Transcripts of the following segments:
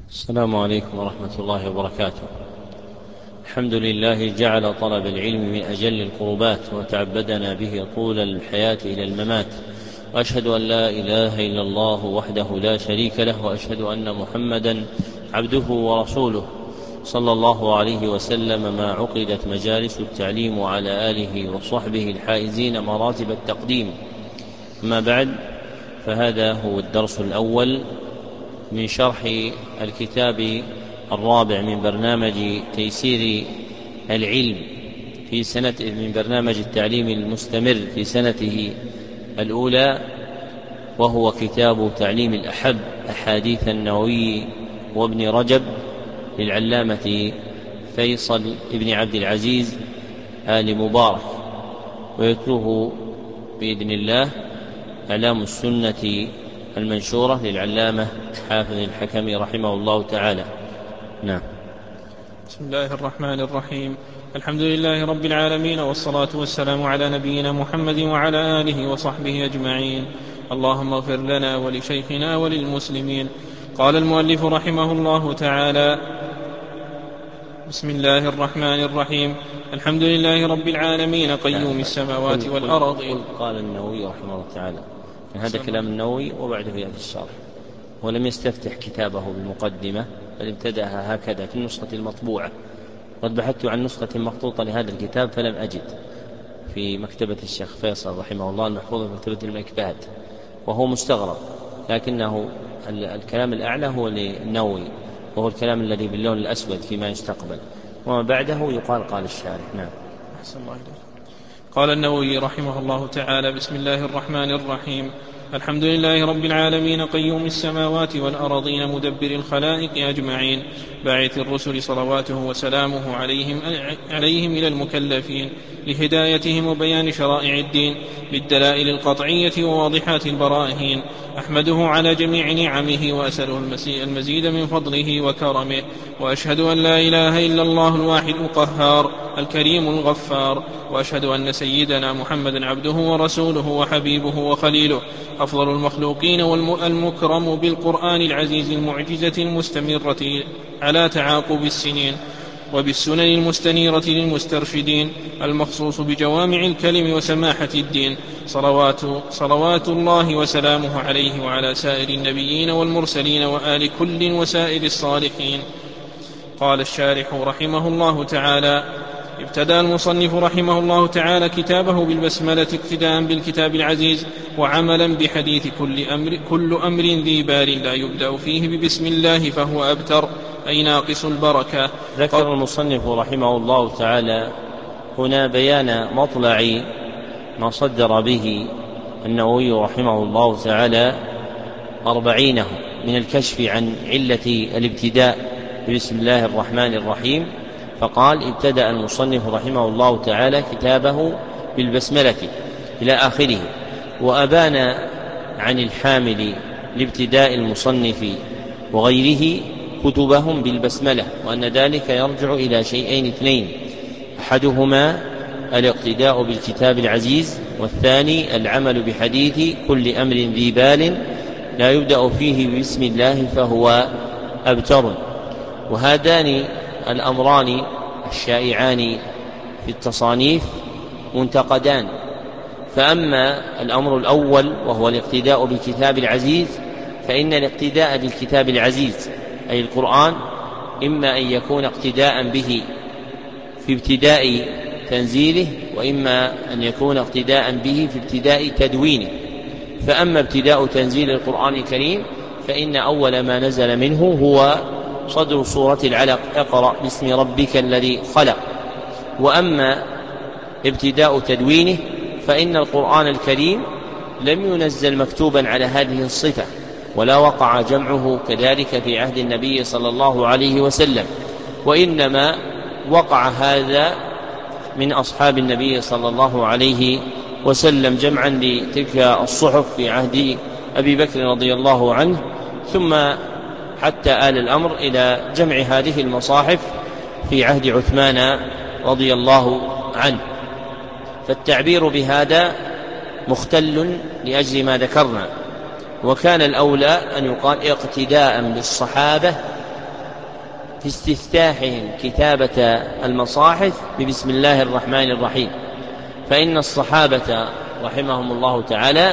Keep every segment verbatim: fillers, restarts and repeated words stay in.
السلام عليكم ورحمة الله وبركاته. الحمد لله جعل طلب العلم من أجل القربات وتعبدنا به طول الحياة إلى الممات، وأشهد أن لا إله إلا الله وحده لا شريك له، وأشهد أن محمدا عبده ورسوله صلى الله عليه وسلم ما عقدت مجالس التعليم، وعلى آله وصحبه الحائزين مراتب التقديم. أما بعد، فهذا هو الدرس الأول من شرح الكتاب الرابع من برنامج تيسير العلم في سنة من برنامج التعليم المستمر في سنته الأولى، وهو كتاب تعليم الأحب أحاديث النووي وابن رجب للعلامة فيصل ابن عبد العزيز آل مبارك، ويتلوه بإذن الله إعلام السنة المنشورة للعلامة حافظ الحكمي رحمه الله تعالى. نعم. بسم الله الرحمن الرحيم. الحمد لله رب العالمين، والصلاة والسلام على نبينا محمد وعلى آله وصحبه أجمعين. اللهم اغفر لنا ولشيخنا وللمسلمين. قال المؤلف رحمه الله تعالى: بسم الله الرحمن الرحيم. الحمد لله رب العالمين قيوم السماوات والأرض. قال النووي رحمه الله تعالى، هذا كلام النووي وبعده يأتي الشرح، ولم يستفتح كتابه بالمقدمة بل ابتدأها هكذا في النسخة المطبوعة. قد بحثت عن نسخة مخطوطة لهذا الكتاب فلم أجد في مكتبة الشيخ فيصل رحمه الله المحفوظة في مكتبة الملك فهد، وهو مستغرب، لكنه الكلام الأعلى هو للنووي، وهو الكلام الذي باللون الأسود فيما يستقبل، وما بعده يقال قال الشارح. نعم. أحسن الله إليك. قال النووي رحمه الله تعالى: بسم الله الرحمن الرحيم. الحمد لله رب العالمين قيوم السماوات والأرضين مدبر الخلائق أجمعين، باعث الرسل صلواته وسلامه عليهم, عليهم إلى المكلفين لهدايتهم وبيان شرائع الدين بالدلائل القطعية وواضحات البراهين. أحمده على جميع نعمه وأسأله المزيد من فضله وكرمه، وأشهد أن لا إله إلا الله الواحد القهار الكريم الغفار، وأشهد أن سيدنا محمدا عبده ورسوله وحبيبه وخليله، أفضل المخلوقين والمكرم بالقرآن العزيز المعجزة المستمرة على تعاقب السنين، وبالسنن المستنيرة للمسترشدين، المخصوص بجوامع الكلم وسماحة الدين، صلوات, صلوات الله وسلامه عليه وعلى سائر النبيين والمرسلين وآل كل وسائر الصالحين. قال الشارح رحمه الله تعالى: ابتدأ المصنف رحمه الله تعالى كتابه بالبسملة اقتداء بالكتاب العزيز، وعملا بحديث كل أمر, كل أمر ذي بال لا يبدأ فيه ببسم الله فهو أبتر، أي ناقص البركة. ذكر المصنف رحمه الله تعالى هنا بيان مطلع ما صدر به النووي رحمه الله تعالى أربعينه من الكشف عن علة الابتداء بسم الله الرحمن الرحيم، فقال: ابتدأ المصنف رحمه الله تعالى كتابه بالبسملة إلى آخره، وأبان عن الحامل لابتداء المصنف وغيره كتبهم بالبسملة، وأن ذلك يرجع إلى شيئين اثنين: أحدهما الاقتداء بالكتاب العزيز، والثاني العمل بحديث كل أمر ذي بال لا يبدأ فيه بسم الله فهو أبتر. وهذان الأمران الشائعان في التصانيف منتقدان، فأما الأمر الأول وهو الاقتداء بالكتاب العزيز، فإن الاقتداء بالكتاب العزيز أي القرآن إما أن يكون اقتداء به في ابتداء تنزيله، وإما أن يكون اقتداء به في ابتداء تدوينه. فأما ابتداء تنزيل القرآن الكريم فإن أول ما نزل منه هو صدر سورة العلق: اقرأ باسم ربك الذي خلق. وأما ابتداء تدوينه فإن القرآن الكريم لم ينزل مكتوبا على هذه الصفة، ولا وقع جمعه كذلك في عهد النبي صلى الله عليه وسلم، وإنما وقع هذا من أصحاب النبي صلى الله عليه وسلم جمعا لتلك الصحف في عهد أبي بكر رضي الله عنه، ثم حتى آل الأمر إلى جمع هذه المصاحف في عهد عثمان رضي الله عنه. فالتعبير بهذا مختل لأجل ما ذكرنا، وكان الأولى أن يقال اقتداء بالصحابة في استفتاحهم كتابة المصاحف ببسم الله الرحمن الرحيم، فإن الصحابة رحمهم الله تعالى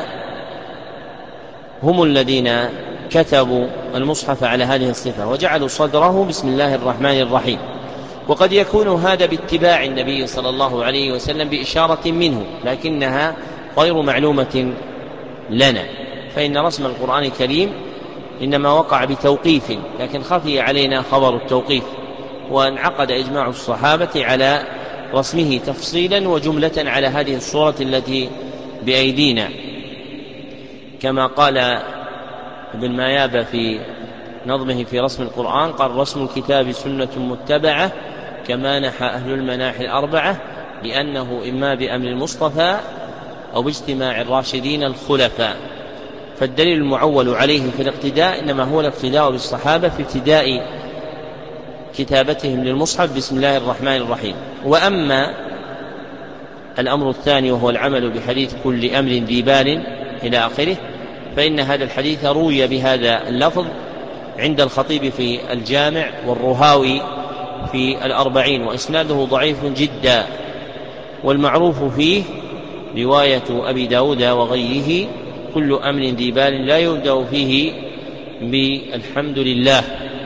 هم الذين كتبوا المصحف على هذه الصفة وجعلوا صدره بسم الله الرحمن الرحيم. وقد يكون هذا باتباع النبي صلى الله عليه وسلم بإشارة منه، لكنها غير معلومة لنا، فإن رسم القرآن الكريم إنما وقع بتوقيف، لكن خفي علينا خبر التوقيف، وانعقد إجماع الصحابة على رسمه تفصيلا وجملة على هذه الصورة التي بأيدينا، كما قال ابن مايابة في نظمه في رسم القرآن، قال: رسم الكتاب سنة متبعة كما نحى أهل المناحي الأربعة، لأنه إما بأمر المصطفى أو باجتماع الراشدين الخلفاء. فالدليل المعول عليه في الاقتداء إنما هو الاقتداء بالصحابة في ابتداء كتابتهم للمصحف بسم الله الرحمن الرحيم. وأما الأمر الثاني وهو العمل بحديث كل أمر ذي بال إلى آخره، فإن هذا الحديث روي بهذا اللفظ عند الخطيب في الجامع والرهاوي في الأربعين، وإسناده ضعيف جدا، والمعروف فيه رواية أبي داود وغيره: كل أمر ذي بال لا يبدأ فيه بالحمد لله.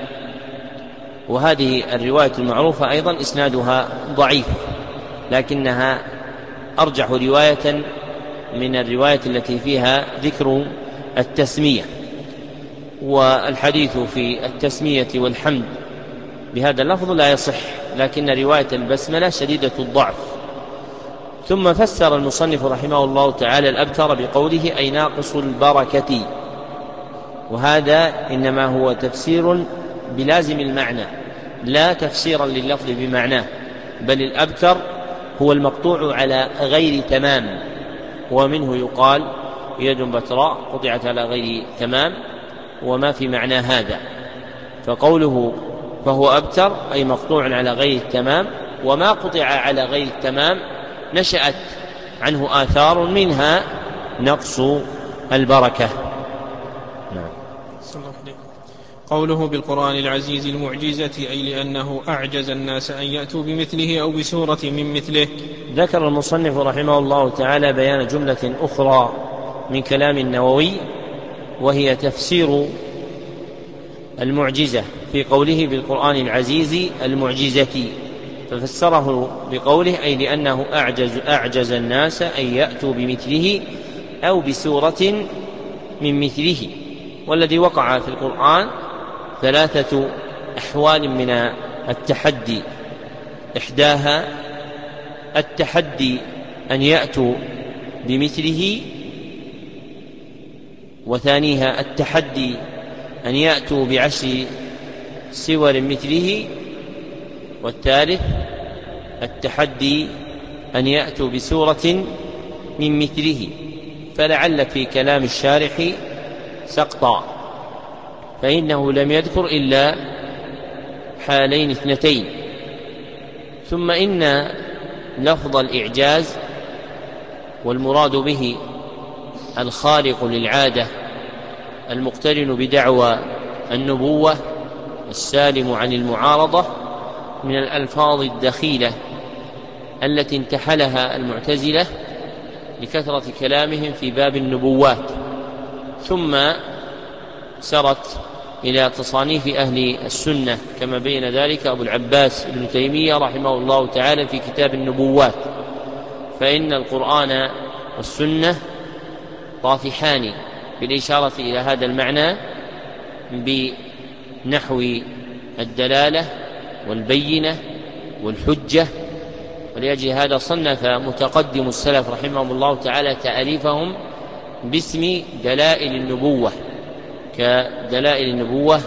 وهذه الرواية المعروفة أيضا إسنادها ضعيف، لكنها أرجح رواية من الرواية التي فيها ذكر التسمية. والحديث في التسمية والحمد بهذا اللفظ لا يصح، لكن رواية البسملة شديدة الضعف. ثم فسر المصنف رحمه الله تعالى الأبتر بقوله: أي ناقص البركة، وهذا إنما هو تفسير بلازم المعنى لا تفسيرا لللفظ بمعناه، بل الأبتر هو المقطوع على غير تمام، ومنه يقال يد بتراء قطعت على غير تمام، وما في معنى هذا. فقوله فهو أبتر أي مقطوع على غير التمام، وما قطع على غير التمام نشأت عنه آثار منها نقص البركة. نعم. قوله بالقرآن العزيز المعجزة أي لأنه أعجز الناس أن يأتوا بمثله أو بسورة من مثله. ذكر المصنف رحمه الله تعالى بيان جملة أخرى من كلام النووي، وهي تفسير المعجزة في قوله بالقرآن العزيز المعجزة، ففسره بقوله أي لأنه أعجز, أعجز الناس أن يأتوا بمثله أو بسورة من مثله. والذي وقع في القرآن ثلاثة أحوال من التحدي: إحداها التحدي أن يأتوا بمثله، وثانيها التحدي أن يأتوا بعشر سور مثله، والثالث التحدي أن يأتوا بسورة من مثله. فلعل في كلام الشارح سقطا، فإنه لم يذكر إلا حالين اثنتين. ثم إن لفظ الإعجاز والمراد به الخارق للعادة المقترن بدعوى النبوة السالم عن المعارضة من الألفاظ الدخيلة التي انتحلها المعتزلة لكثرة كلامهم في باب النبوات، ثم سرت إلى تصانيف أهل السنة كما بين ذلك أبو العباس ابن تيمية رحمه الله تعالى في كتاب النبوات. فإن القرآن والسنة طافحان بالإشارة إلى هذا المعنى بنحو الدلالة والبينة والحجة، ولأجل هذا صنف متقدم السلف رحمهم الله تعالى تأليفهم باسم دلائل النبوة، كدلائل النبوة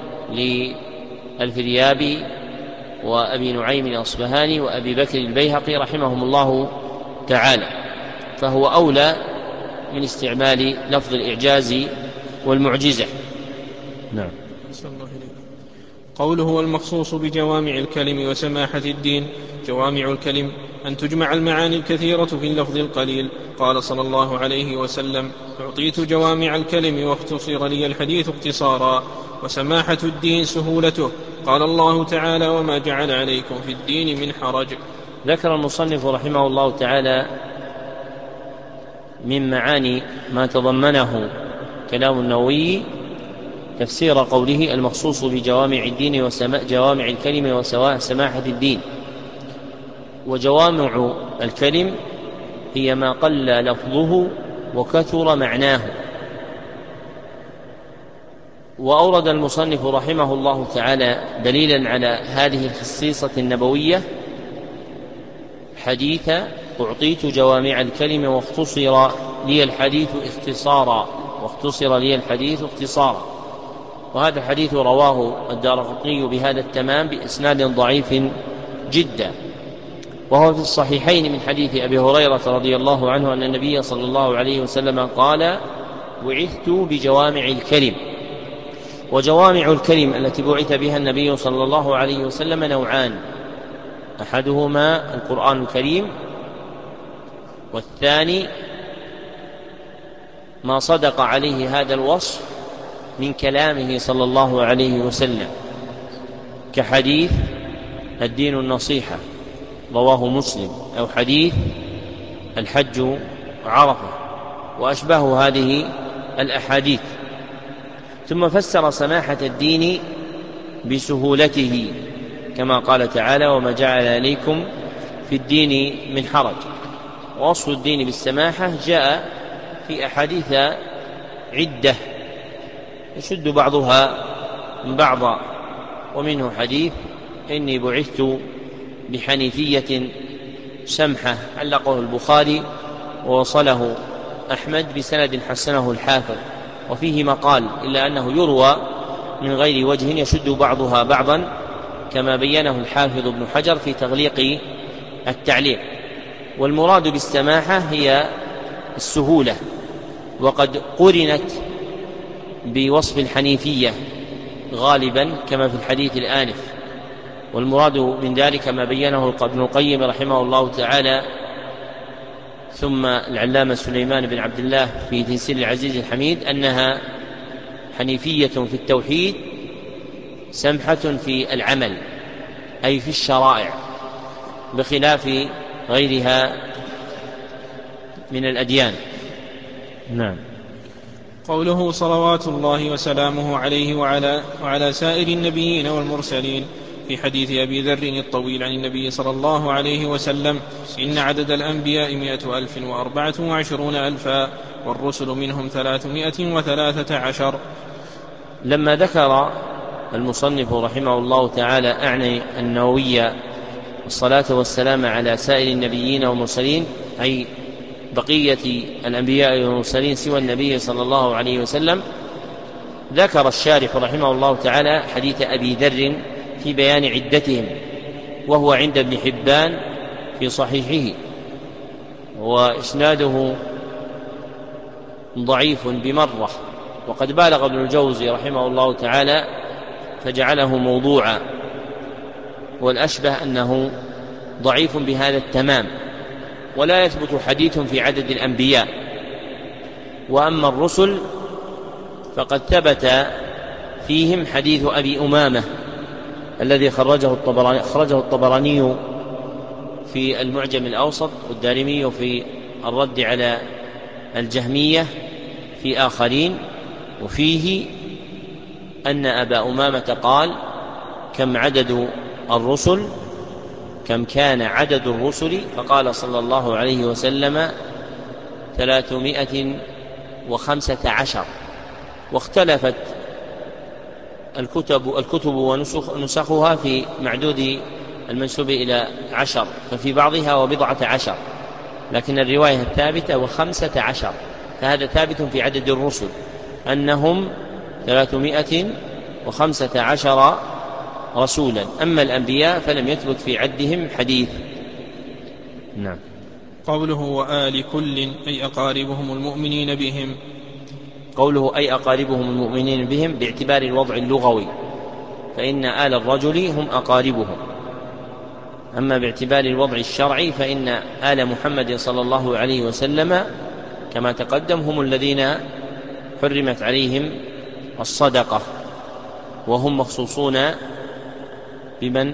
للفريابي وأبي نعيم الأصبهاني وأبي بكر البيهقي رحمهم الله تعالى، فهو أولى من استعمال لفظ الإعجاز والمعجزة. نعم. قوله والمخصوص بجوامع الكلم وسماحة الدين. جوامع الكلم أن تجمع المعاني الكثيرة في اللفظ القليل. قال صلى الله عليه وسلم: أعطيت جوامع الكلم واختصر لي الحديث اختصارا. وسماحة الدين سهولته. قال الله تعالى: وما جعل عليكم في الدين من حرج. ذكر المصنف رحمه الله تعالى من معاني ما تضمنه كلام النووي تفسير قوله: المخصوص بجوامع الدين وجوامع الكلم وسماحة الدين. وجوامع الكلم هي ما قل لفظه وكثر معناه. وأورد المصنف رحمه الله تعالى دليلا على هذه الخصيصة النبوية حديث: أعطيت جوامع الكلم واختصر لي الحديث اختصارا واختصر لي الحديث اختصارا. وهذا الحديث رواه الدارقطني بهذا التمام بإسناد ضعيف جدا، وهو في الصحيحين من حديث أبي هريرة رضي الله عنه أن النبي صلى الله عليه وسلم قال: بعثت بجوامع الكلم. وجوامع الكلم التي بعث بها النبي صلى الله عليه وسلم نوعان: أحدهما القرآن الكريم، والثاني ما صدق عليه هذا الوصف من كلامه صلى الله عليه وسلم، كحديث الدين النصيحة رواه مسلم، أو حديث الحج عرفة، وأشباه هذه الأحاديث. ثم فسر سماحة الدين بسهولته كما قال تعالى: وما جعل عليكم في الدين من حرج. ووصف الدين بالسماحة جاء في أحاديث عدة يشد بعضها من بعض، ومنه حديث: إني بعثت بحنيفية سمحة، علقه البخاري ووصله أحمد بسند حسنه الحافظ، وفيه مقال إلا أنه يروى من غير وجه يشد بعضها بعضا كما بينه الحافظ ابن حجر في تغليق التعليق. والمراد بالسماحة هي السهولة، وقد قرنت بوصف الحنيفية غالبا كما في الحديث الآنف. والمراد من ذلك ما بينه ابن القيم رحمه الله تعالى ثم العلامة سليمان بن عبد الله في تيسير العزيز الحميد، أنها حنيفية في التوحيد سمحة في العمل أي في الشرائع، بخلاف غيرها من الأديان. نعم. قوله صلوات الله وسلامه عليه وعلى, وعلى سائر النبيين والمرسلين في حديث أبي ذر الطويل عن النبي صلى الله عليه وسلم: إن عدد الأنبياء مئة ألف وأربعة وعشرون ألفا والرسل منهم ثلاثمائة وثلاثة عشر. لما ذكر المصنف رحمه الله تعالى أعني النووي الصلاة والسلام على سائر النبيين والمرسلين، أي بقية الأنبياء والمرسلين سوى النبي صلى الله عليه وسلم، ذكر الشارح رحمه الله تعالى حديث أبي ذر في بيان عدتهم، وهو عند ابن حبان في صحيحه، وإسناده ضعيف بمرة، وقد بالغ ابن الجوزي رحمه الله تعالى فجعله موضوعا، والأشبه أنه ضعيف بهذا التمام، ولا يثبت حديث في عدد الأنبياء. وأما الرسل فقد ثبت فيهم حديث أبي أمامة الذي خرجه الطبراني, خرجه الطبراني في المعجم الأوسط، والدارمي في الرد على الجهمية في آخرين، وفيه أن أبا أمامة قال: كم عدد الرسل كم كان عدد الرسل؟ فقال صلى الله عليه وسلم: ثلاثمائة وخمسة عشر. واختلفت الكتب, الكتب ونسخها في معدود المنسوب إلى عشر، ففي بعضها وبضعة عشر، لكن الرواية الثابتة وخمسة عشر، فهذا ثابت في عدد الرسل أنهم ثلاثمائة وخمسة عشر رسولا. أما الأنبياء فلم يثبت في عدهم حديث. نعم. قوله وآل كل أي أقاربهم المؤمنين بهم. قوله أي أقاربهم المؤمنين بهم باعتبار الوضع اللغوي، فإن آل الرجل هم أقاربهم. أما باعتبار الوضع الشرعي فإن آل محمد صلى الله عليه وسلم كما تقدم هم الذين حرمت عليهم الصدقة، وهم مخصوصون بمن؟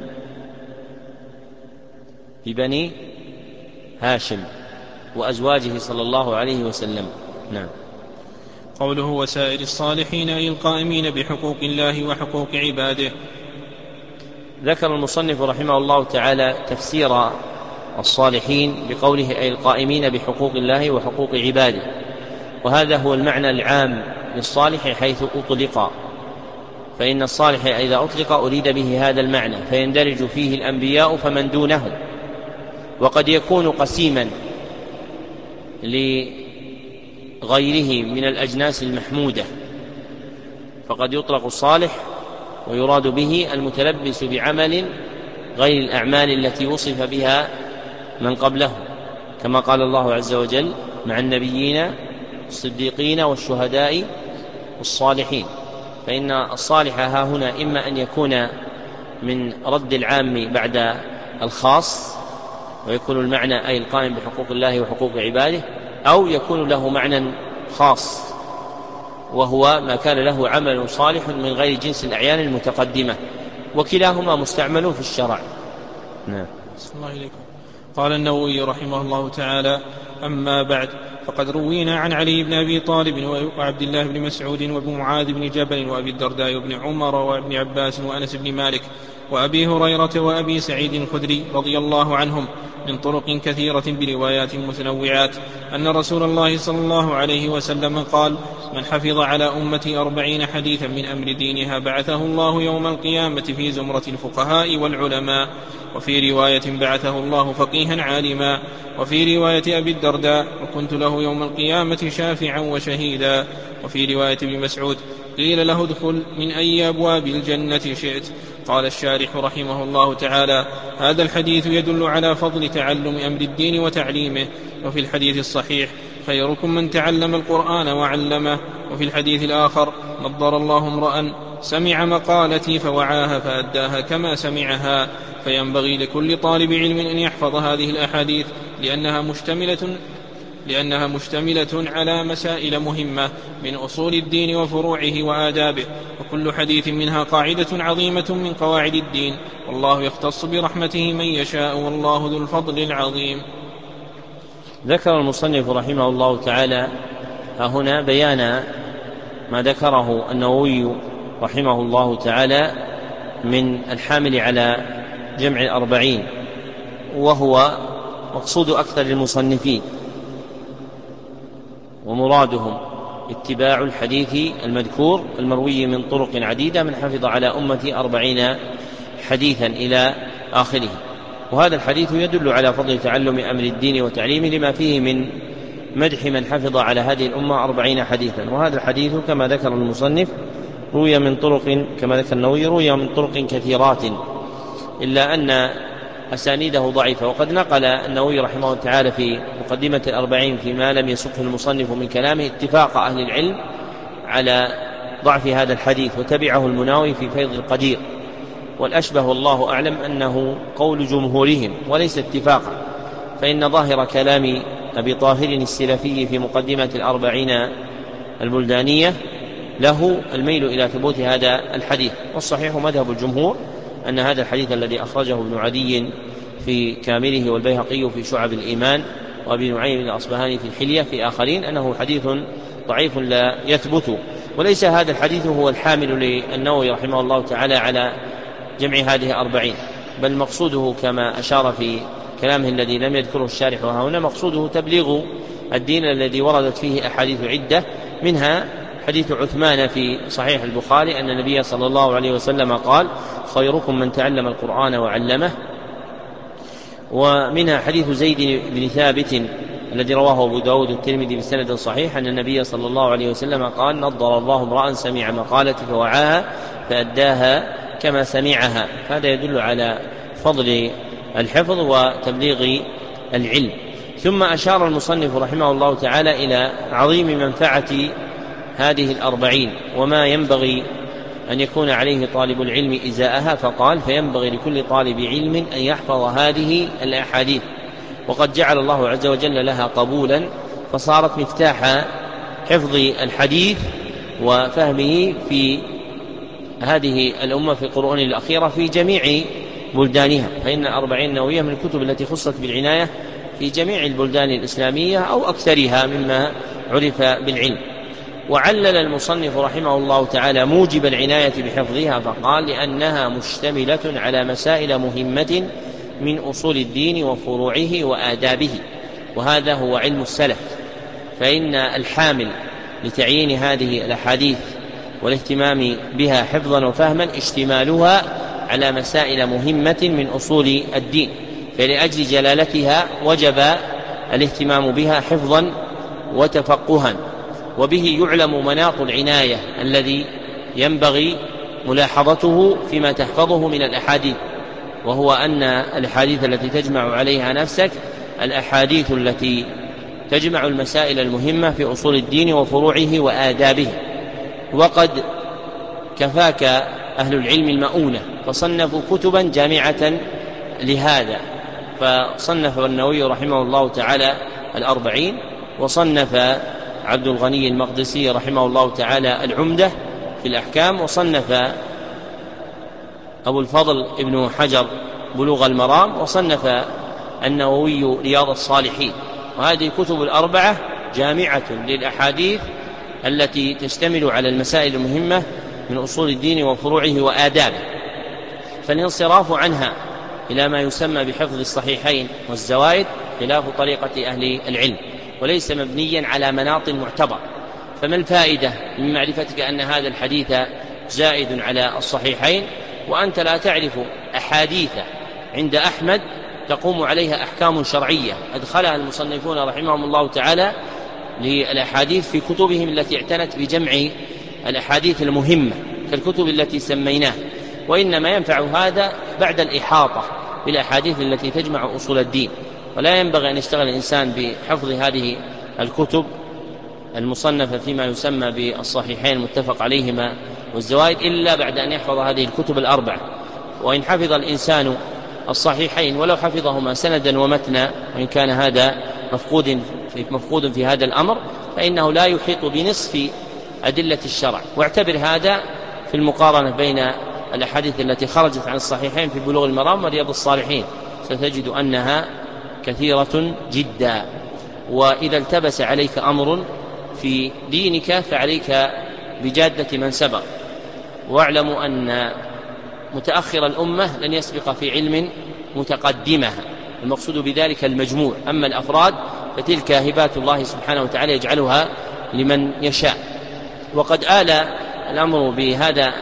ببني هاشم وأزواجه صلى الله عليه وسلم. نعم. قوله وسائر الصالحين أي القائمين بحقوق الله وحقوق عباده. ذكر المصنف رحمه الله تعالى تفسير الصالحين بقوله أي القائمين بحقوق الله وحقوق عباده، وهذا هو المعنى العام للصالح حيث أطلق، فإن الصالح إذا أطلق أريد به هذا المعنى، فيندرج فيه الأنبياء فمن دونه، وقد يكون قسيما لغيره من الأجناس المحمودة، فقد يطلق الصالح ويراد به المتلبس بعمل غير الأعمال التي وصف بها من قبله، كما قال الله عز وجل مع النبيين الصديقين والشهداء والصالحين. فإن الصالح ها هنا إما أن يكون من رد العام بعد الخاص ويكون المعنى أي القائم بحقوق الله وحقوق عباده، أو يكون له معنى خاص وهو ما كان له عمل صالح من غير جنس الأعيان المتقدمة، وكلاهما مستعمل في الشرع. نعم. بسم الله إليكم. قال النووي رحمه الله تعالى: أما بعد، فقد روينا عن علي بن أبي طالب وعبد الله بن مسعود وابن معاذ بن جبل وأبي الدرداء وابن عمر وابن عباس وأنس بن مالك وأبي هريرة وأبي سعيد الخدري رضي الله عنهم من طرق كثيرة بروايات متنوعات أن رسول الله صلى الله عليه وسلم قال: من حفظ على أمتي أربعين حديثا من أمر دينها بعثه الله يوم القيامة في زمرة الفقهاء والعلماء. وفي رواية بعثه الله فقيها عالما. وفي رواية أبي الدرداء: وكنت له يوم القيامة شافعا وشهيدا. وفي رواية ابن مسعود: قيل له ادخل من أي أبواب الجنة شئت. قال الشارح رحمه الله تعالى: هذا الحديث يدل على فضل تعلم أمر الدين وتعليمه. وفي الحديث الصحيح: خيركم من تعلم القرآن وعلمه. وفي الحديث الآخر: نضر الله امرأ سمع مقالتي فوعاها فأداها كما سمعها. فينبغي لكل طالب علم أن يحفظ هذه الأحاديث لأنها مشتملة لأنها مشتملة على مسائل مهمة من أصول الدين وفروعه وآدابه، وكل حديث منها قاعدة عظيمة من قواعد الدين، والله يختص برحمته من يشاء، والله ذو الفضل العظيم. ذكر المصنف رحمه الله تعالى هنا بيان ما ذكره النووي رحمه الله تعالى من الحامل على جمع الأربعين، وهو مقصود أكثر المصنفين ومرادهم اتباع الحديث المذكور المروي من طرق عديدة من حفظ على أمتي أربعين حديثا إلى آخره. وهذا الحديث يدل على فضل تعلم أمر الدين وتعليمه لما فيه من مدح من حفظ على هذه الأمة أربعين حديثا. وهذا الحديث كما ذكر المصنف روي من طرق، كما ذكر النووي، روي من طرق كثيرات، إلا أن أسانيده ضعيفة. وقد نقل النووي رحمه الله تعالى في مقدمة الأربعين فيما لم يسقه المصنف من كلامه اتفاق أهل العلم على ضعف هذا الحديث، وتبعه المناوي في فيض القدير، والأشبه والله أعلم أنه قول جمهورهم وليس اتفاقا، فإن ظاهر كلام أبي طاهر السلفي في مقدمة الأربعين البلدانية له الميل إلى ثبوت هذا الحديث. والصحيح مذهب الجمهور أن هذا الحديث الذي أخرجه ابن عدي في كامله والبيهقي في شعب الإيمان وابن نعيم الأصبهاني في الحلية في آخرين أنه حديث ضعيف لا يثبت. وليس هذا الحديث هو الحامل للنووي رحمه الله تعالى على جمع هذه أربعين، بل مقصوده كما أشار في كلامه الذي لم يذكره الشارح هنا، مقصوده تبليغ الدين الذي وردت فيه أحاديث عدة، منها حديث عثمان في صحيح البخاري أن النبي صلى الله عليه وسلم قال: خيركم من تعلم القرآن وعلمه. ومنها حديث زيد بن ثابت الذي رواه أبو داود الترمذي بسند صحيح أن النبي صلى الله عليه وسلم قال: نضر الله امرأ سمع مقالتي فوعاها فأداها كما سمعها. هذا يدل على فضل الحفظ وتبليغ العلم. ثم أشار المصنف رحمه الله تعالى إلى عظيم منفعة هذه الأربعين وما ينبغي أن يكون عليه طالب العلم إزاءها، فقال: فينبغي لكل طالب علم أن يحفظ هذه الأحاديث، وقد جعل الله عز وجل لها قبولا، فصارت مفتاح حفظ الحديث وفهمه في هذه الأمة في القرون الأخيرة في جميع بلدانها، فإن الأربعين النووية من الكتب التي خصت بالعناية في جميع البلدان الإسلامية أو أكثرها مما عرف بالعلم. وعلل المصنف رحمه الله تعالى موجب العناية بحفظها فقال: لأنها مشتملة على مسائل مهمة من أصول الدين وفروعه وآدابه، وهذا هو علم السلف، فإن الحامل لتعيين هذه الأحاديث والاهتمام بها حفظا وفهما اشتمالها على مسائل مهمة من أصول الدين، فلأجل جلالتها وجب الاهتمام بها حفظا وتفقها. وبه يعلم مناط العناية الذي ينبغي ملاحظته فيما تحفظه من الأحاديث، وهو أن الأحاديث التي تجمع عليها نفسك الأحاديث التي تجمع المسائل المهمة في أصول الدين وفروعه وآدابه. وقد كفاك أهل العلم المؤونة فصنفوا كتبا جامعة لهذا، فصنف النووي رحمه الله تعالى الأربعين، وصنف عبد الغني المقدسي رحمه الله تعالى العمدة في الأحكام، وصنف أبو الفضل ابن حجر بلوغ المرام، وصنف النووي رياض الصالحين. وهذه الكتب الأربعة جامعة للأحاديث التي تشتمل على المسائل المهمة من أصول الدين وفروعه وآدابه، فالانصراف عنها إلى ما يسمى بحفظ الصحيحين والزوائد خلاف طريقة أهل العلم، وليس مبنيا على مناط معتبر. فما الفائدة من معرفتك أن هذا الحديث زائد على الصحيحين وأنت لا تعرف أحاديث عند أحمد تقوم عليها أحكام شرعية أدخلها المصنفون رحمهم الله تعالى للأحاديث في كتبهم التي اعتنت بجمع الأحاديث المهمة كالكتب التي سميناها، وإنما ينفع هذا بعد الإحاطة بالأحاديث التي تجمع أصول الدين. ولا ينبغي أن يشتغل الإنسان بحفظ هذه الكتب المصنفة فيما يسمى بالصحيحين المتفق عليهما والزوائد إلا بعد أن يحفظ هذه الكتب الأربعة. وإن حفظ الإنسان الصحيحين ولو حفظهما سندا ومتنا، وإن كان هذا مفقود في, مفقود في هذا الأمر، فإنه لا يحيط بنصف أدلة الشرع. واعتبر هذا في المقارنة بين الأحاديث التي خرجت عن الصحيحين في بلوغ المرام ورياض الصالحين، ستجد أنها كثيرة جدا. وإذا التبس عليك أمر في دينك فعليك بجادة من سبق، واعلموا أن متأخر الأمة لن يسبق في علم متقدمها، المقصود بذلك المجموع، أما الأفراد فتلك هبات الله سبحانه وتعالى يجعلها لمن يشاء. وقد آل الأمر بهذا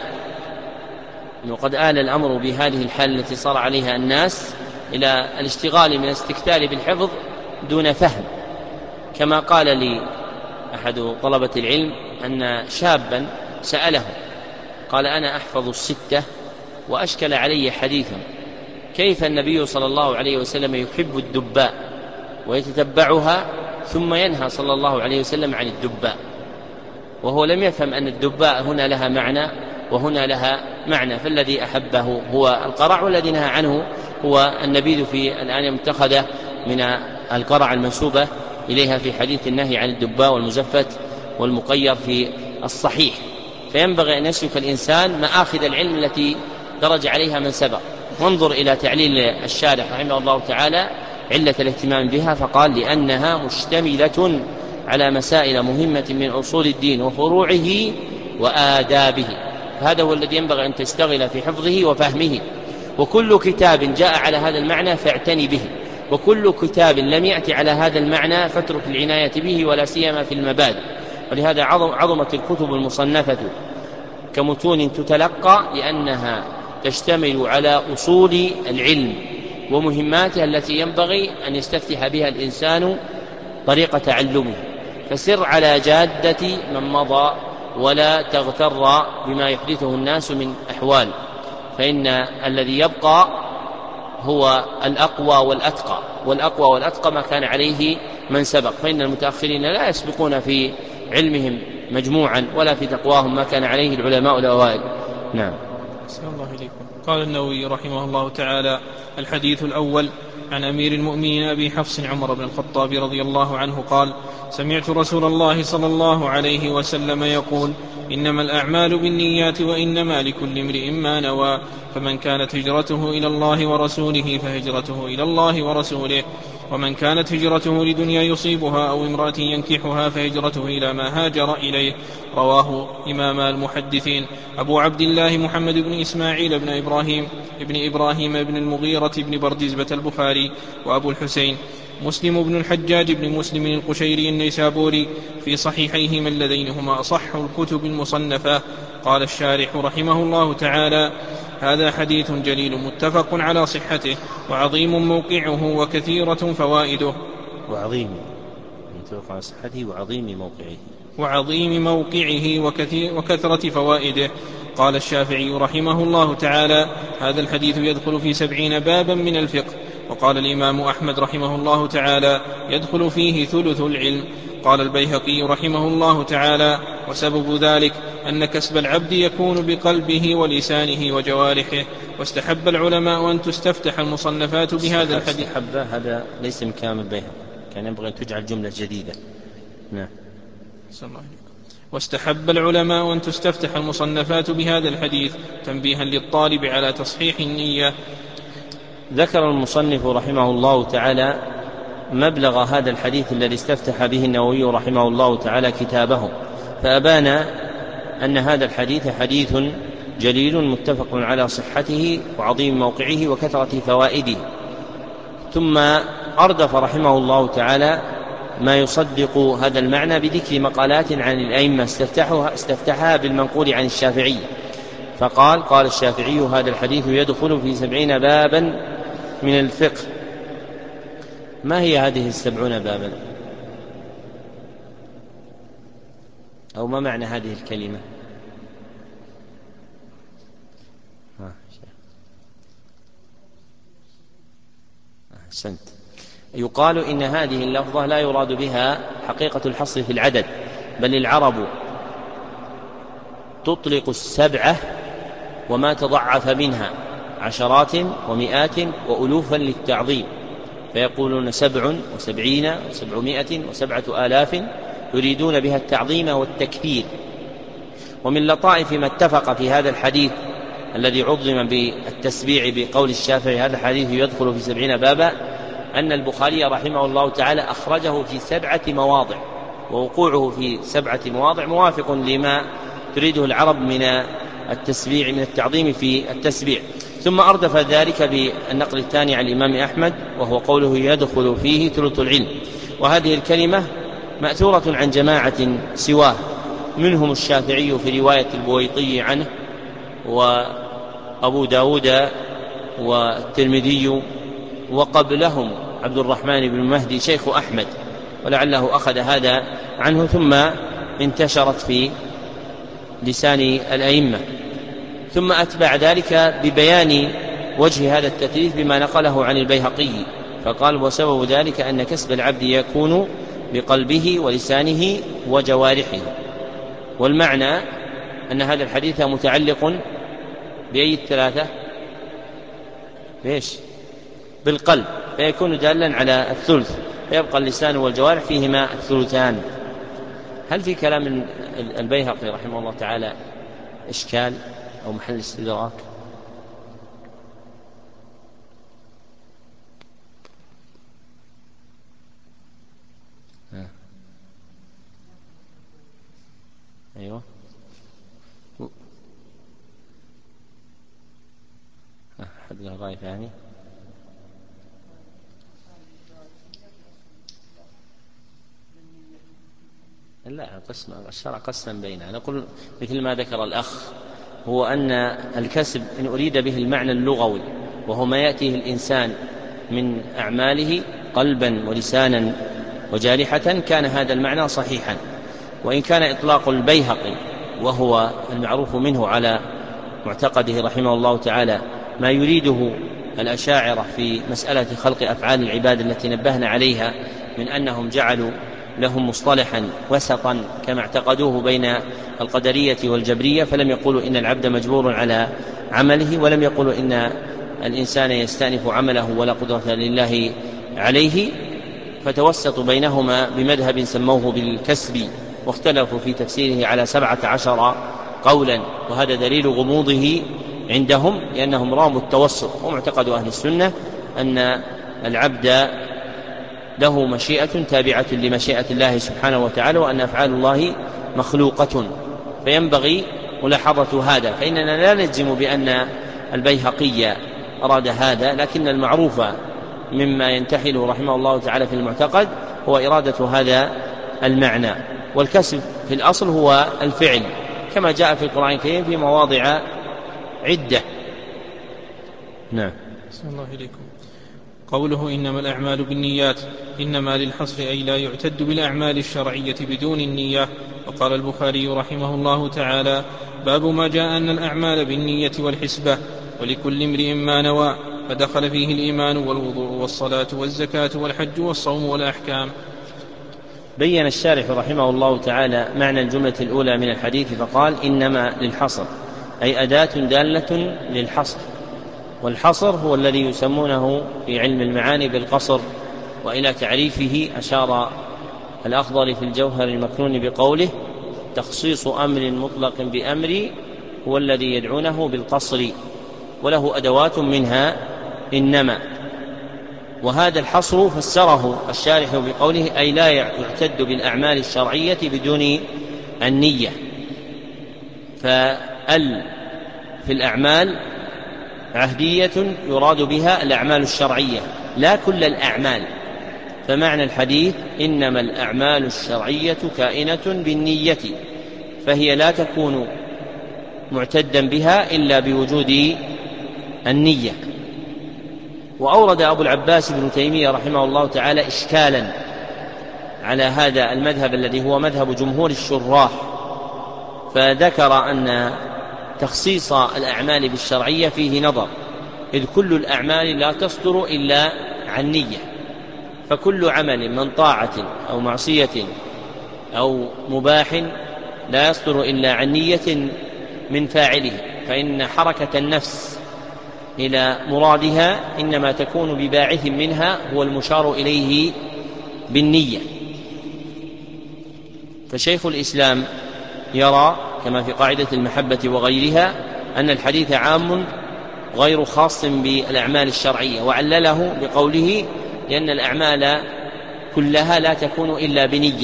وقد آل الأمر بهذه الحال التي صار عليها الناس إلى الاشتغال من الاستكثار بالحفظ دون فهم، كما قال لي أحد طلبة العلم أن شابا سأله قال: أنا أحفظ الستة وأشكل علي حديثا كيف النبي صلى الله عليه وسلم يحب الدباء ويتتبعها ثم ينهى صلى الله عليه وسلم عن الدباء، وهو لم يفهم أن الدباء هنا لها معنى وهنا لها معنى، فالذي أحبه هو القرع والذي نهى عنه هو النبيذ في الآن المتخذة من القرع المنسوبة إليها في حديث النهي عن الدباء والمزفت والمقير في الصحيح. فينبغي أن يسلك الإنسان مآخذ العلم التي درج عليها من سبق. وانظر إلى تعليل الشارح رحمه الله تعالى علة الاهتمام بها، فقال: لأنها مشتملة على مسائل مهمة من أصول الدين وفروعه وآدابه. هذا هو الذي ينبغي أن تشتغل في حفظه وفهمه، وكل كتاب جاء على هذا المعنى فاعتني به، وكل كتاب لم يأتي على هذا المعنى فاترك العناية به، ولا سيما في المبادئ. ولهذا عظمت الكتب المصنفة كمتون تتلقى، لأنها تشتمل على أصول العلم ومهماته التي ينبغي أن يستفتح بها الإنسان طريق تعلمه. فسر على جادة من مضى ولا تغتر بما يحدثه الناس من أحوال، فإن الذي يبقى هو الأقوى والأتقى، والأقوى والأتقى ما كان عليه من سبق، فإن المتأخرين لا يسبقون في علمهم مجموعا ولا في تقواهم ما كان عليه العلماء الأوائل. نعم. بسم الله إليكم. قال النووي رحمه الله تعالى: الحديث الأول: عن أمير المؤمنين أبي حفص عمر بن الخطاب رضي الله عنه قال: سمعت رسول الله صلى الله عليه وسلم يقول: إنما الأعمال بالنيات وإنما لكل امرئ ما نوى، فمن كانت هجرته إلى الله ورسوله فهجرته إلى الله ورسوله، ومن كانت هجرته لدنيا يصيبها أو امرأة ينكحها فهجرته إلى ما هاجر إليه. رواه إمام المحدثين أبو عبد الله محمد بن إسماعيل بن إبراهيم ابن إبراهيم بن المغيرة بن بردزبة البخاري، وأبو الحسين مسلم بن الحجاج بن مسلم القشيري النيسابوري في صحيحيهما اللذين هما أصح الكتب المصنفة. قال الشارح رحمه الله تعالى: هذا حديث جليل متفق على صحته، وعظيم موقعه وكثيرة فوائده. وعظيم متفق على صحته وعظيم موقعه وعظيم موقعه وكثير وكثرة فوائده. قال الشافعي رحمه الله تعالى: هذا الحديث يدخل في سبعين بابا من الفقه. وقال الإمام أحمد رحمه الله تعالى: يدخل فيه ثلث العلم. قال البيهقي رحمه الله تعالى: وسبب ذلك أن كسب العبد يكون بقلبه ولسانه وجوارحه. واستحب العلماء أن تستفتح المصنفات بهذا الحديث. استحب هذا ليس من كلام البيهقي، كان ينبغي أن تجعل جملة جديدة. نعم. واستحب العلماء أن تستفتح المصنفات بهذا الحديث تنبيها للطالب على تصحيح النية. ذكر المصنف رحمه الله تعالى مبلغ هذا الحديث الذي استفتح به النووي رحمه الله تعالى كتابه، فأبان أن هذا الحديث حديث جليل متفق على صحته وعظيم موقعه وكثرة فوائده. ثم أردف رحمه الله تعالى ما يصدق هذا المعنى بذكر مقالات عن الأئمة استفتحها, استفتحها بالمنقول عن الشافعي، فقال: قال الشافعي: هذا الحديث يدخل في سبعين بابا من الفقه. ما هي هذه السبعون بابا؟ أو ما معنى هذه الكلمة؟ أحسنت. يقال إن هذه اللفظة لا يراد بها حقيقة الحصر في العدد، بل العرب تطلق السبعة وما تضعف منها عشرات ومئات وألوفا للتعظيم، فيقولون سبع وسبعين وسبعمائة وسبعة آلاف يريدون بها التعظيم والتكبير. ومن لطائف ما اتفق في هذا الحديث الذي عظم بالتسبيع بقول الشافعي: هذا الحديث يدخل في سبعين بابا، أن البخاري رحمه الله تعالى أخرجه في سبعة مواضع، ووقوعه في سبعة مواضع موافق لما تريده العرب من التسبيع من التعظيم في التسبيع. ثم أردف ذلك بالنقل الثاني عن الإمام أحمد، وهو قوله: يدخل فيه ثلث العلم. وهذه الكلمة مأثورة عن جماعة سواه، منهم الشافعي في رواية البويطي عنه، وأبو داود والترمذي، وقبلهم عبد الرحمن بن مهدي شيخ أحمد، ولعله أخذ هذا عنه، ثم انتشرت في لسان الأئمة. ثم أتبع ذلك ببيان وجه هذا التثليث بما نقله عن البيهقي، فقال: وسبب ذلك أن كسب العبد يكون بقلبه ولسانه وجوارحه. والمعنى أن هذا الحديث متعلق بأي الثلاثة؟ ليش؟ بالقلب، فيكون دالا على الثلث، فيبقى اللسان والجوارح فيهما الثلثان. هل في كلام البيهقي رحمه الله تعالى إشكال أو محل استدراك؟ أيوة. أحد له رأي ثاني؟ لا، قسم الشرع قسم بينها. نقول مثل ما ذكر الأخ، هو أن الكسب إن أريد به المعنى اللغوي، وهو ما يأتيه الإنسان من أعماله قلبا ولسانا وجارحة، كان هذا المعنى صحيحا. وإن كان إطلاق البيهقي، وهو المعروف منه على معتقده رحمه الله تعالى، ما يريده الأشاعرة في مسألة خلق أفعال العباد التي نبهنا عليها، من أنهم جعلوا لهم مصطلحا وسطا كما اعتقدوه بين القدرية والجبرية، فلم يقولوا إن العبد مجبور على عمله، ولم يقولوا إن الإنسان يستأنف عمله ولا قدرة لله عليه، فتوسطوا بينهما بمذهب سموه بالكسب، واختلفوا في تفسيره على سبعة عشر قولا، وهذا دليل غموضه عندهم لأنهم راموا التوسط. ومعتقد أهل السنة أن العبد له مشيئة تابعة لمشيئة الله سبحانه وتعالى، وأن أفعال الله مخلوقة، فينبغي ملاحظة هذا. فإننا لا نجزم بأن البيهقي أراد هذا، لكن المعروف مما ينتحله رحمه الله تعالى في المعتقد هو إرادة هذا المعنى. والكسب في الأصل هو الفعل كما جاء في القرآن الكريم في مواضع عدة. نعم. بسم الله إليكم. قوله إنما الأعمال بالنيات إنما للحصر، أي لا يعتد بالأعمال الشرعية بدون النية. وقال البخاري رحمه الله تعالى: باب ما جاء أن الأعمال بالنية والحسبة ولكل امرئ ما نوى، فدخل فيه الإيمان والوضوء والصلاة والزكاة والحج والصوم والأحكام. بين الشارح رحمه الله تعالى معنى الجملة الأولى من الحديث فقال: إنما للحصر، أي أداة دالة للحصر. والحصر هو الذي يسمونه في علم المعاني بالقصر، وإلى تعريفه أشار الأخضر في الجوهر المكنون بقوله: تخصيص أمر مطلق بأمر هو الذي يدعونه بالقصر، وله أدوات منها إنما. وهذا الحصر فسره الشارح بقوله: أي لا يعتد بالأعمال الشرعية بدون النية. فال في الأعمال عهدية يراد بها الأعمال الشرعية لا كل الأعمال. فمعنى الحديث: إنما الأعمال الشرعية كائنة بالنية، فهي لا تكون معتدا بها إلا بوجود النية. وأورد أبو العباس ابن تيمية رحمه الله تعالى إشكالا على هذا المذهب الذي هو مذهب جمهور الشراح، فذكر أن تخصيص الأعمال بالشرعية فيه نظر، إذ كل الأعمال لا تصدر إلا عن نية، فكل عمل من طاعة أو معصية أو مباح لا يصدر إلا عن نية من فاعله، فإن حركة النفس إلى مرادها إنما تكون بباعث منها هو المشار إليه بالنية. فشيخ الإسلام يرى كما في قاعدة المحبة وغيرها أن الحديث عام غير خاص بالأعمال الشرعية، وعلله بقوله: لأن الأعمال كلها لا تكون إلا بنية.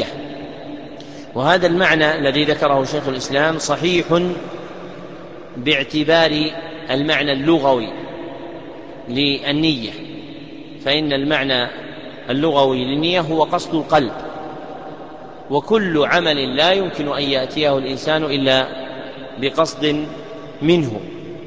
وهذا المعنى الذي ذكره شيخ الإسلام صحيح باعتبار المعنى اللغوي للنية، فإن المعنى اللغوي للنية هو قصد القلب، وكل عمل لا يمكن أن يأتيه الإنسان إلا بقصد منه.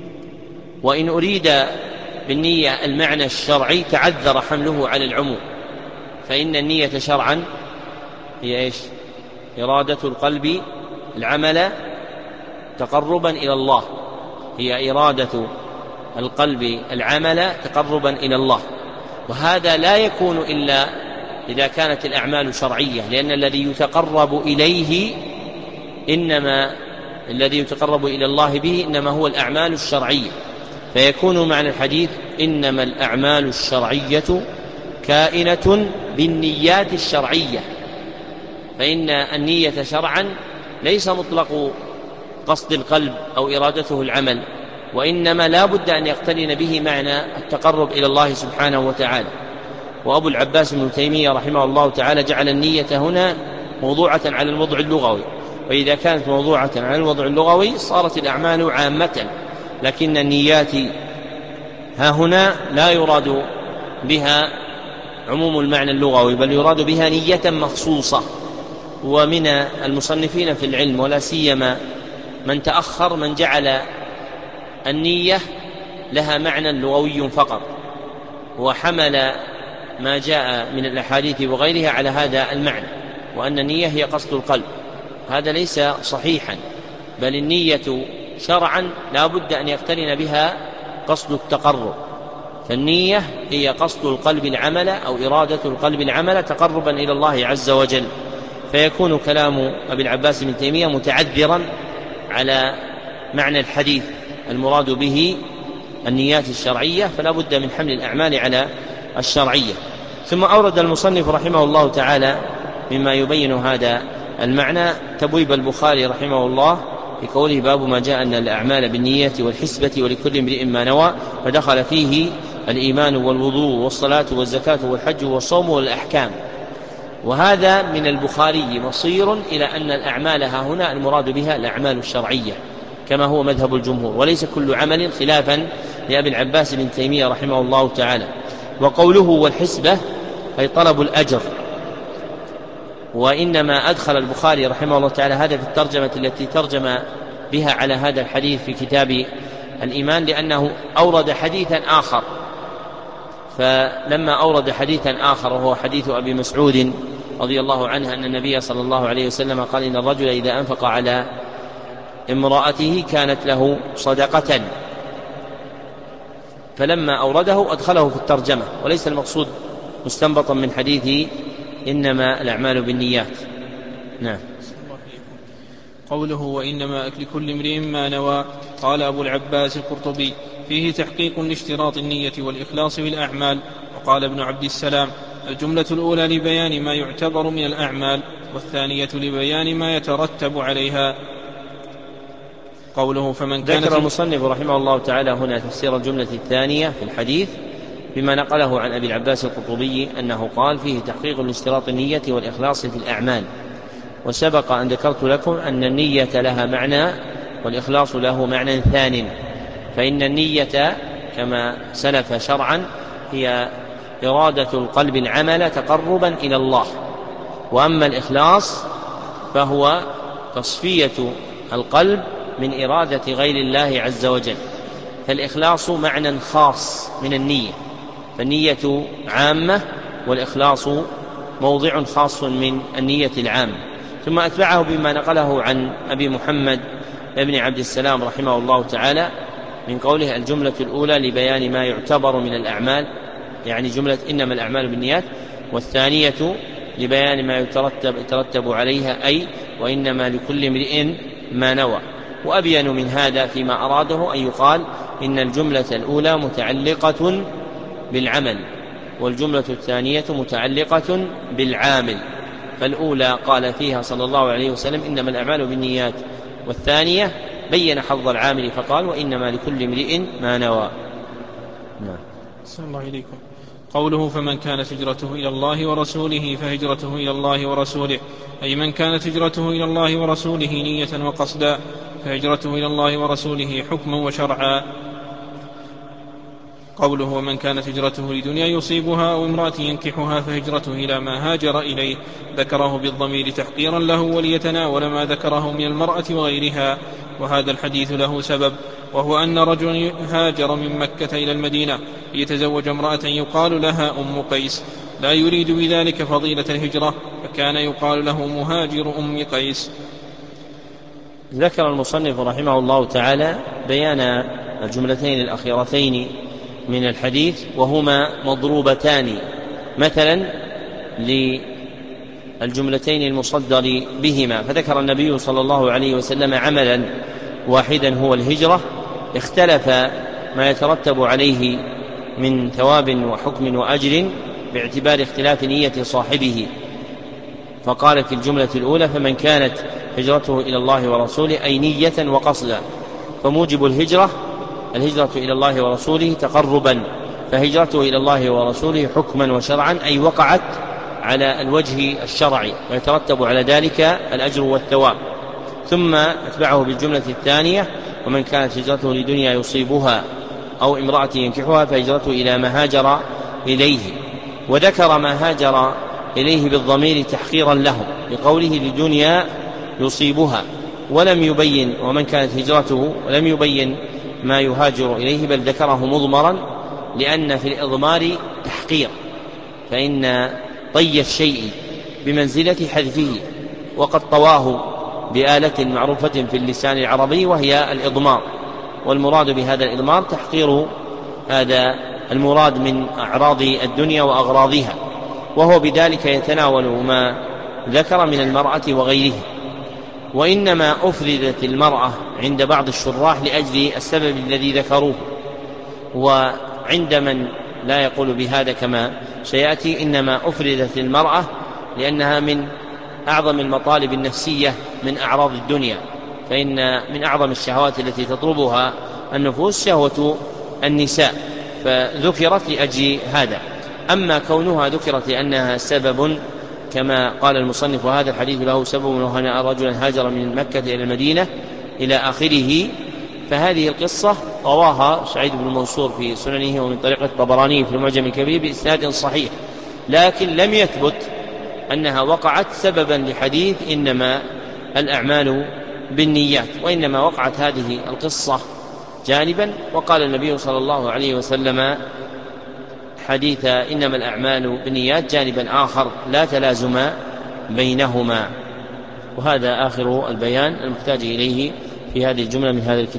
وإن أريد بالنية المعنى الشرعي تعذر حمله على العموم، فإن النية شرعا هي إيش؟ إرادة القلب العمل تقربا إلى الله، هي إرادة القلب العمل تقربا إلى الله. وهذا لا يكون إلا إذا كانت الأعمال شرعية، لأن الذي يتقرب إليه إنما الذي يتقرب إلى الله به إنما هو الأعمال الشرعية. فيكون معنى الحديث: إنما الأعمال الشرعية كائنة بالنيات الشرعية، فإن النية شرعا ليس مطلق قصد القلب أو إرادته العمل، وإنما لا بد أن يقترن به معنى التقرب إلى الله سبحانه وتعالى. وأبو العباس ابن تيمية رحمه الله تعالى جعل النية هنا موضوعة على الوضع اللغوي، وإذا كانت موضوعة على الوضع اللغوي صارت الأعمال عامة، لكن النيات ها هنا لا يراد بها عموم المعنى اللغوي، بل يراد بها نية مخصوصة. ومن المصنفين في العلم ولا سيما من تأخر من جعل النية لها معنى لغوي فقط، وحمل ما جاء من الأحاديث وغيرها على هذا المعنى، وأن النية هي قصد القلب. هذا ليس صحيحا، بل النية شرعا لا بد أن يقترن بها قصد التقرب، فالنية هي قصد القلب العمل أو إرادة القلب العمل تقربا إلى الله عز وجل. فيكون كلام أبي العباس بن تيمية متعذرا على معنى الحديث المراد به النيات الشرعية فلا بد من حمل الأعمال على الشرعية. ثم أورد المصنف رحمه الله تعالى مما يبين هذا المعنى تبويب البخاري رحمه الله بقوله باب ما جاء أن الأعمال بالنية والحسبة ولكل امرئ ما نوى، فدخل فيه الإيمان والوضوء والصلاة والزكاة والحج والصوم والأحكام. وهذا من البخاري مصير إلى أن الأعمال ها هنا المراد بها الأعمال الشرعية كما هو مذهب الجمهور، وليس كل عمل خلافا لأبي العباس بن تيمية رحمه الله تعالى. وقوله والحسبة أي طلب الأجر، وإنما أدخل البخاري رحمه الله تعالى هذا في الترجمة التي ترجم بها على هذا الحديث في كتاب الإيمان، لأنه أورد حديثا آخر، فلما أورد حديثا آخر وهو حديث أبي مسعود رضي الله عنه أن النبي صلى الله عليه وسلم قال إن الرجل إذا أنفق على امرأته كانت له صدقة، فلما أورده أدخله في الترجمة، وليس المقصود مستنبطا من حديث إنما الأعمال بالنيات. نعم. قوله وإنما لكل امرئ ما نوى، قال أبو العباس القرطبي فيه تحقيق لاشتراط النية والإخلاص في الأعمال. وقال ابن عبد السلام الجملة الأولى لبيان ما يعتبر من الأعمال، والثانية لبيان ما يترتب عليها. قوله فمن كان ذكر المصنف رحمه الله تعالى هنا تفسير الجملة الثانية في الحديث بما نقله عن أبي العباس القرطبي أنه قال فيه تحقيق لاشتراط النية والإخلاص في الأعمال. وسبق أن ذكرت لكم أن النية لها معنى والإخلاص له معنى ثان، فإن النية كما سلف شرعا هي إرادة القلب العمل تقربا إلى الله، وأما الإخلاص فهو تصفية القلب من إرادة غير الله عز وجل. فالإخلاص معنى خاص من النية، فالنية عامة والإخلاص موضع خاص من النية العامة. ثم أتبعه بما نقله عن أبي محمد ابن عبد السلام رحمه الله تعالى من قوله الجملة الأولى لبيان ما يعتبر من الأعمال، يعني جملة إنما الأعمال بالنيات، والثانية لبيان ما يترتب, يترتب عليها، أي وإنما لكل امرئ ما نوى. وأبين من هذا فيما أراده أن يقال إن الجملة الأولى متعلقة بالعمل، والجملة الثانية متعلقة بالعامل. فالأولى قال فيها صلى الله عليه وسلم إنما الأعمال بالنيات، والثانية بين حظ العامل فقال وإنما لكل امرئ ما نوى. نعم. صلى الله عليكم. قوله فمن كانت هجرته إلى الله ورسوله فهجرته إلى الله ورسوله، أي من كانت هجرته إلى الله ورسوله نية وقصدا فهجرته إلى الله ورسوله حكما وشرعا. قوله ومن كانت هجرته لدنيا يصيبها أو امرأة ينكحها فهجرته إلى ما هاجر إليه، ذكره بالضمير تحقيرا له وليتناول ما ذكره من المرأة وغيرها. وهذا الحديث له سبب، وهو أن رجل هاجر من مكة إلى المدينة ليتزوج امرأة يقال لها أم قيس، لا يريد بذلك فضيلة الهجرة، فكان يقال له مهاجر أم قيس. ذكر المصنف رحمه الله تعالى بيان الجملتين الأخيرتين من الحديث، وهما مضروبتان مثلا للجملتين المصدر بهما. فذكر النبي صلى الله عليه وسلم عملا واحدا هو الهجرة، اختلف ما يترتب عليه من ثواب وحكم وأجر باعتبار اختلاف نية صاحبه، فقال في الجملة الأولى فمن كانت هجرته إلى الله ورسوله أي نية وقصدا، فموجب الهجرة الهجرة إلى الله ورسوله تقربا، فهجرته إلى الله ورسوله حكما وشرعا أي وقعت على الوجه الشرعي ويترتب على ذلك الأجر والثواب. ثم أتبعه بالجملة الثانية ومن كانت هجرته لدنيا يصيبها أو امرأة ينكحها فهجرته إلى ما هاجر إليه، وذكر ما هاجر إليه بالضمير تحقيرا له بقوله لدنيا يصيبها، ولم يبين ومن كانت هجرته، ولم يبين ما يهاجر إليه، بل ذكره مضمرا لأن في الإضمار تحقير، فإن طي الشيء بمنزلة حذفه، وقد طواه بآلة معروفة في اللسان العربي وهي الإضمار، والمراد بهذا الإضمار تحقير هذا المراد من أعراض الدنيا وأغراضها، وهو بذلك يتناول ما ذكر من المرأة وغيره. وإنما أفردت المرأة عند بعض الشراح لأجل السبب الذي ذكروه، وعند من لا يقول بهذا كما سيأتي إنما أفردت المرأة لأنها من أعظم المطالب النفسية من أعراض الدنيا، فإن من أعظم الشهوات التي تطلبها النفوس شهوة النساء، فذكرت لأجل هذا. أما كونها ذكرت لأنها سبب كما قال المصنف وهذا الحديث له سبب وهنا رجلا هاجر من مكة إلى المدينة إلى آخره، فهذه القصة رواها سعيد بن منصور في سننه ومن طريق الطبراني في المعجم الكبير بإسناد صحيح، لكن لم يثبت أنها وقعت سببا لحديث إنما الأعمال بالنيات، وإنما وقعت هذه القصة جانبا، وقال النبي صلى الله عليه وسلم حديث إنما الأعمال بالنيات جانبا آخر لا تلازم بينهما. وهذا آخر البيان المحتاج إليه في هذه الجملة من هذا الكتاب.